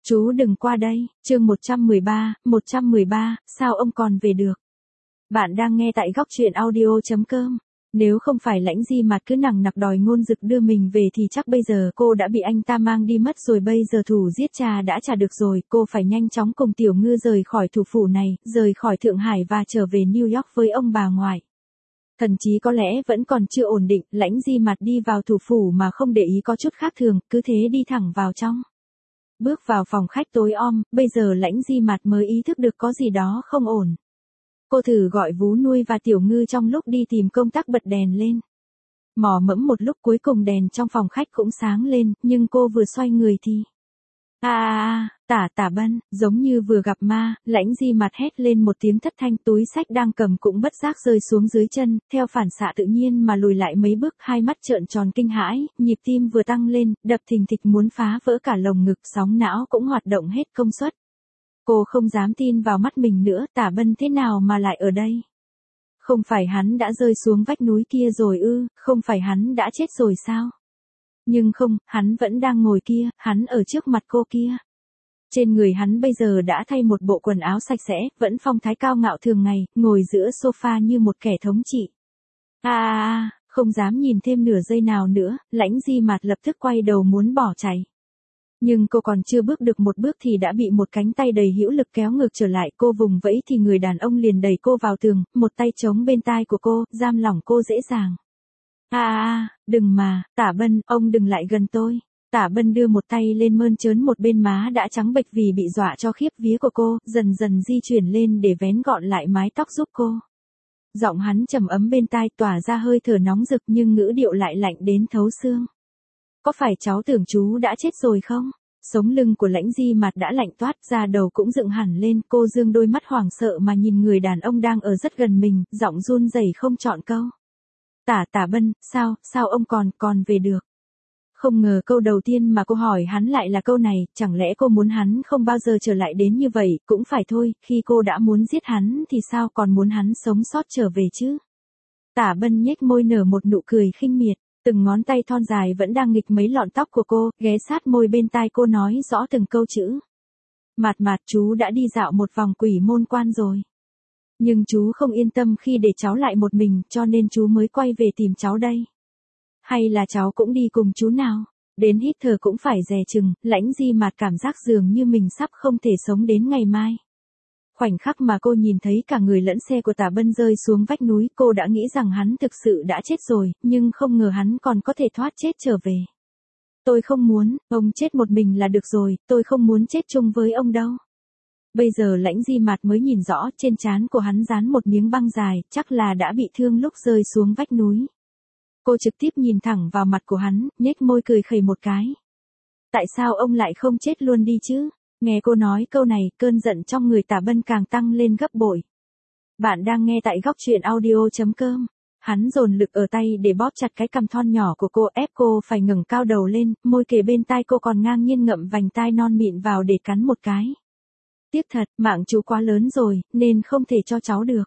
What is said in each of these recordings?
Chú đừng qua đây, chương 113, sao ông còn về được? Bạn đang nghe tại góc truyện audio.com. Nếu không phải Lãnh Di Mạt cứ nằng nặc đòi Ngôn Dực đưa mình về thì chắc bây giờ cô đã bị anh ta mang đi mất rồi, bây giờ thủ giết cha đã trả được rồi, cô phải nhanh chóng cùng Tiểu Ngư rời khỏi thủ phủ này, rời khỏi Thượng Hải và trở về New York với ông bà ngoại. Thần trí có lẽ vẫn còn chưa ổn định, Lãnh Di Mạt đi vào thủ phủ mà không để ý có chút khác thường, cứ thế đi thẳng vào trong. Bước vào phòng khách tối om, bây giờ Lãnh Di Mạt mới ý thức được có gì đó không ổn. Cô thử gọi Vú Nuôi và Tiểu Ngư trong lúc đi tìm công tắc bật đèn lên. Mò mẫm một lúc cuối cùng đèn trong phòng khách cũng sáng lên, nhưng cô vừa xoay người thì... Tả Bân, giống như vừa gặp ma, Lãnh Di Mạt hét lên một tiếng thất thanh, túi xách đang cầm cũng bất giác rơi xuống dưới chân, theo phản xạ tự nhiên mà lùi lại mấy bước, hai mắt trợn tròn kinh hãi, nhịp tim vừa tăng lên, đập thình thịch muốn phá vỡ cả lồng ngực, sóng não cũng hoạt động hết công suất. Cô không dám tin vào mắt mình nữa, Tả Bân thế nào mà lại ở đây? Không phải hắn đã rơi xuống vách núi kia rồi ư, không phải hắn đã chết rồi sao? Nhưng không, hắn vẫn đang ngồi kia, hắn ở trước mặt cô kia. Trên người hắn bây giờ đã thay một bộ quần áo sạch sẽ, vẫn phong thái cao ngạo thường ngày, ngồi giữa sofa như một kẻ thống trị. Không dám nhìn thêm nửa giây nào nữa, Lãnh Di Mạt lập tức quay đầu muốn bỏ chạy. Nhưng cô còn chưa bước được một bước thì đã bị một cánh tay đầy hữu lực kéo ngược trở lại, cô vùng vẫy thì người đàn ông liền đẩy cô vào tường, một tay chống bên tai của cô, giam lỏng cô dễ dàng. Đừng mà, Tả Bân, ông đừng lại gần tôi. Tả Bân đưa một tay lên mơn trớn một bên má đã trắng bệch vì bị dọa cho khiếp vía của cô, dần dần di chuyển lên để vén gọn lại mái tóc giúp cô. Giọng hắn trầm ấm bên tai tỏa ra hơi thở nóng rực nhưng ngữ điệu lại lạnh đến thấu xương. Có phải cháu tưởng chú đã chết rồi không? Sống lưng của Lãnh Di Mạt đã lạnh toát, da đầu cũng dựng hẳn lên, cô dương đôi mắt hoảng sợ mà nhìn người đàn ông đang ở rất gần mình, giọng run rẩy không chọn câu. Tả Bân, sao ông còn về được? Không ngờ câu đầu tiên mà cô hỏi hắn lại là câu này, chẳng lẽ cô muốn hắn không bao giờ trở lại đến như vậy, cũng phải thôi, khi cô đã muốn giết hắn thì sao còn muốn hắn sống sót trở về chứ? Tả Bân nhếch môi nở một nụ cười khinh miệt, từng ngón tay thon dài vẫn đang nghịch mấy lọn tóc của cô, ghé sát môi bên tai cô nói rõ từng câu chữ. Mạt, chú đã đi dạo một vòng Quỷ Môn Quan rồi. Nhưng chú không yên tâm khi để cháu lại một mình, cho nên chú mới quay về tìm cháu đây. Hay là cháu cũng đi cùng chú nào? Đến hít thở cũng phải dè chừng, Lãnh Di Mạt cảm giác dường như mình sắp không thể sống đến ngày mai. Khoảnh khắc mà cô nhìn thấy cả người lẫn xe của Tả Bân rơi xuống vách núi, cô đã nghĩ rằng hắn thực sự đã chết rồi, nhưng không ngờ hắn còn có thể thoát chết trở về. Tôi không muốn, ông chết một mình là được rồi, tôi không muốn chết chung với ông đâu. Bây giờ Lãnh Di Mạt mới nhìn rõ, trên trán của hắn dán một miếng băng dài, chắc là đã bị thương lúc rơi xuống vách núi. Cô trực tiếp nhìn thẳng vào mặt của hắn, nhếch môi cười khẩy một cái. Tại sao ông lại không chết luôn đi chứ? Nghe cô nói câu này, cơn giận trong người Tả Bân càng tăng lên gấp bội. Bạn đang nghe tại góc truyện audio.com. Hắn dồn lực ở tay để bóp chặt cái cằm thon nhỏ của cô, ép cô phải ngẩng cao đầu lên, môi kề bên tai cô còn ngang nhiên ngậm vành tai non mịn vào để cắn một cái. Tiếc thật, mạng chú quá lớn rồi, nên không thể cho cháu được.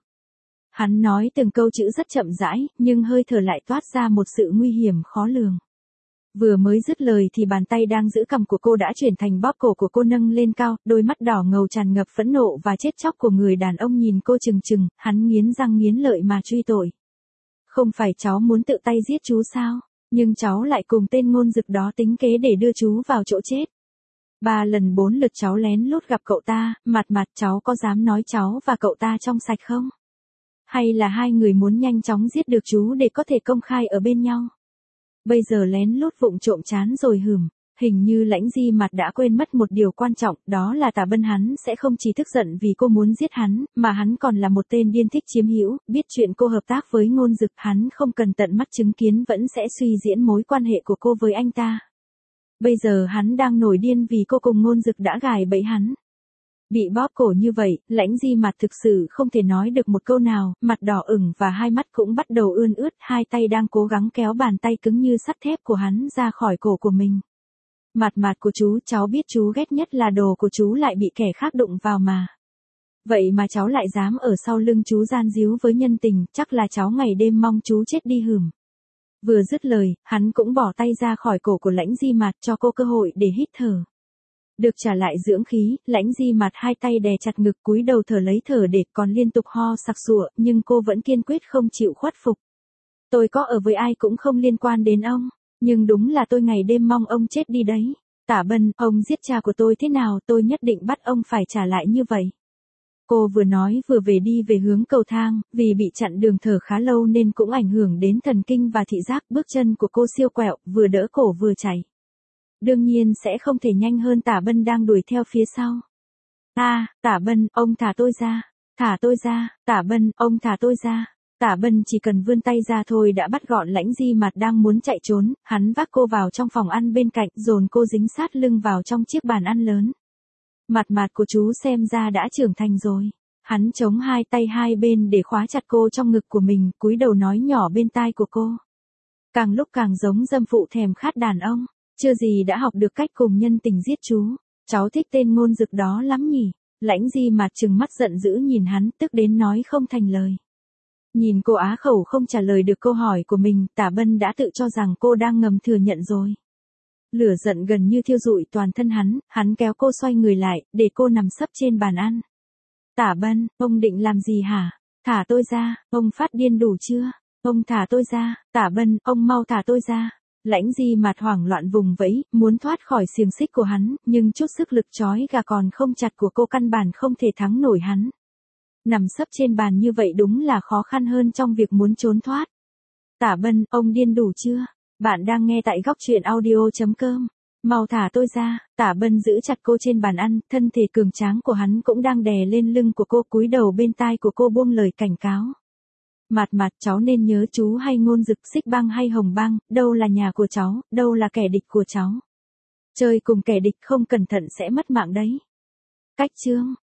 Hắn nói từng câu chữ rất chậm rãi, nhưng hơi thở lại toát ra một sự nguy hiểm khó lường. Vừa mới dứt lời thì bàn tay đang giữ cằm của cô đã chuyển thành bóp cổ của cô nâng lên cao, đôi mắt đỏ ngầu tràn ngập phẫn nộ và chết chóc của người đàn ông nhìn cô chừng chừng, hắn nghiến răng nghiến lợi mà truy tội. Không phải cháu muốn tự tay giết chú sao? Nhưng cháu lại cùng tên Ngôn Dực đó tính kế để đưa chú vào chỗ chết. 3 lần 4 lượt cháu lén lút gặp cậu ta, Mạt cháu có dám nói cháu và cậu ta trong sạch không? Hay là hai người muốn nhanh chóng giết được chú để có thể công khai ở bên nhau? Bây giờ lén lút vụng trộm chán rồi hình như Lãnh Di Mạt đã quên mất một điều quan trọng, đó là Tả Bân hắn sẽ không chỉ tức giận vì cô muốn giết hắn, mà hắn còn là một tên điên thích chiếm hữu, biết chuyện cô hợp tác với Ngôn Dực, hắn không cần tận mắt chứng kiến vẫn sẽ suy diễn mối quan hệ của cô với anh ta. Bây giờ hắn đang nổi điên vì cô cùng Ngôn Dực đã gài bẫy hắn. Bị bóp cổ như vậy, Lãnh Di Mạt thực sự không thể nói được một câu nào, mặt đỏ ửng và hai mắt cũng bắt đầu ươn ướt, hai tay đang cố gắng kéo bàn tay cứng như sắt thép của hắn ra khỏi cổ của mình. Mạt của chú, cháu biết chú ghét nhất là đồ của chú lại bị kẻ khác đụng vào mà. Vậy mà cháu lại dám ở sau lưng chú gian díu với nhân tình, chắc là cháu ngày đêm mong chú chết đi Vừa dứt lời, hắn cũng bỏ tay ra khỏi cổ của Lãnh Di Mạt cho cô cơ hội để hít thở. Được trả lại dưỡng khí, Lãnh Di Mạt hai tay đè chặt ngực cúi đầu thở lấy thở để còn liên tục ho sặc sụa, nhưng cô vẫn kiên quyết không chịu khuất phục. Tôi có ở với ai cũng không liên quan đến ông, nhưng đúng là tôi ngày đêm mong ông chết đi đấy. Tả Bân, ông giết cha của tôi thế nào tôi nhất định bắt ông phải trả lại như vậy. Cô vừa nói vừa về đi về hướng cầu thang, vì bị chặn đường thở khá lâu nên cũng ảnh hưởng đến thần kinh và thị giác, bước chân của cô siêu quẹo, vừa đỡ cổ vừa chạy. Đương nhiên sẽ không thể nhanh hơn Tả Bân đang đuổi theo phía sau. Tả Bân, ông thả tôi ra. Thả tôi ra, Tả Bân, ông thả tôi ra. Tả Bân chỉ cần vươn tay ra thôi đã bắt gọn Lãnh Di Mạt đang muốn chạy trốn, hắn vác cô vào trong phòng ăn bên cạnh, dồn cô dính sát lưng vào trong chiếc bàn ăn lớn. Mặt của chú xem ra đã trưởng thành rồi. Hắn chống hai tay hai bên để khóa chặt cô trong ngực của mình, cúi đầu nói nhỏ bên tai của cô. Càng lúc càng giống dâm phụ thèm khát đàn ông, chưa gì đã học được cách cùng nhân tình giết chú. Cháu thích tên ngôn dực đó lắm nhỉ. Lãnh Di Mạt trừng mắt giận dữ nhìn hắn, tức đến nói không thành lời. Nhìn cô á khẩu không trả lời được câu hỏi của mình, Tả Bân đã tự cho rằng cô đang ngầm thừa nhận rồi. Lửa giận gần như thiêu rụi toàn thân hắn kéo cô xoay người lại, để cô nằm sấp trên bàn ăn. Tả Bân, ông định làm gì hả? Thả tôi ra, ông phát điên đủ chưa? Ông thả tôi ra, Tả Bân, ông mau thả tôi ra. Lãnh Di Mạt hoảng loạn vùng vẫy, muốn thoát khỏi xiềng xích của hắn, nhưng chút sức lực trói gà còn không chặt của cô căn bản không thể thắng nổi hắn. Nằm sấp trên bàn như vậy đúng là khó khăn hơn trong việc muốn trốn thoát. Tả Bân, ông điên đủ chưa? Bạn đang nghe tại góc truyện audio.com. Mau thả tôi ra. Tả Bân giữ chặt cô trên bàn ăn, thân thể cường tráng của hắn cũng đang đè lên lưng của cô, cúi đầu bên tai của cô buông lời cảnh cáo. Mạt, cháu nên nhớ chú hay ngôn dực, Xích Bang hay Hồng Bang, đâu là nhà của cháu, đâu là kẻ địch của cháu. Chơi cùng kẻ địch không cẩn thận sẽ mất mạng đấy. Cách chương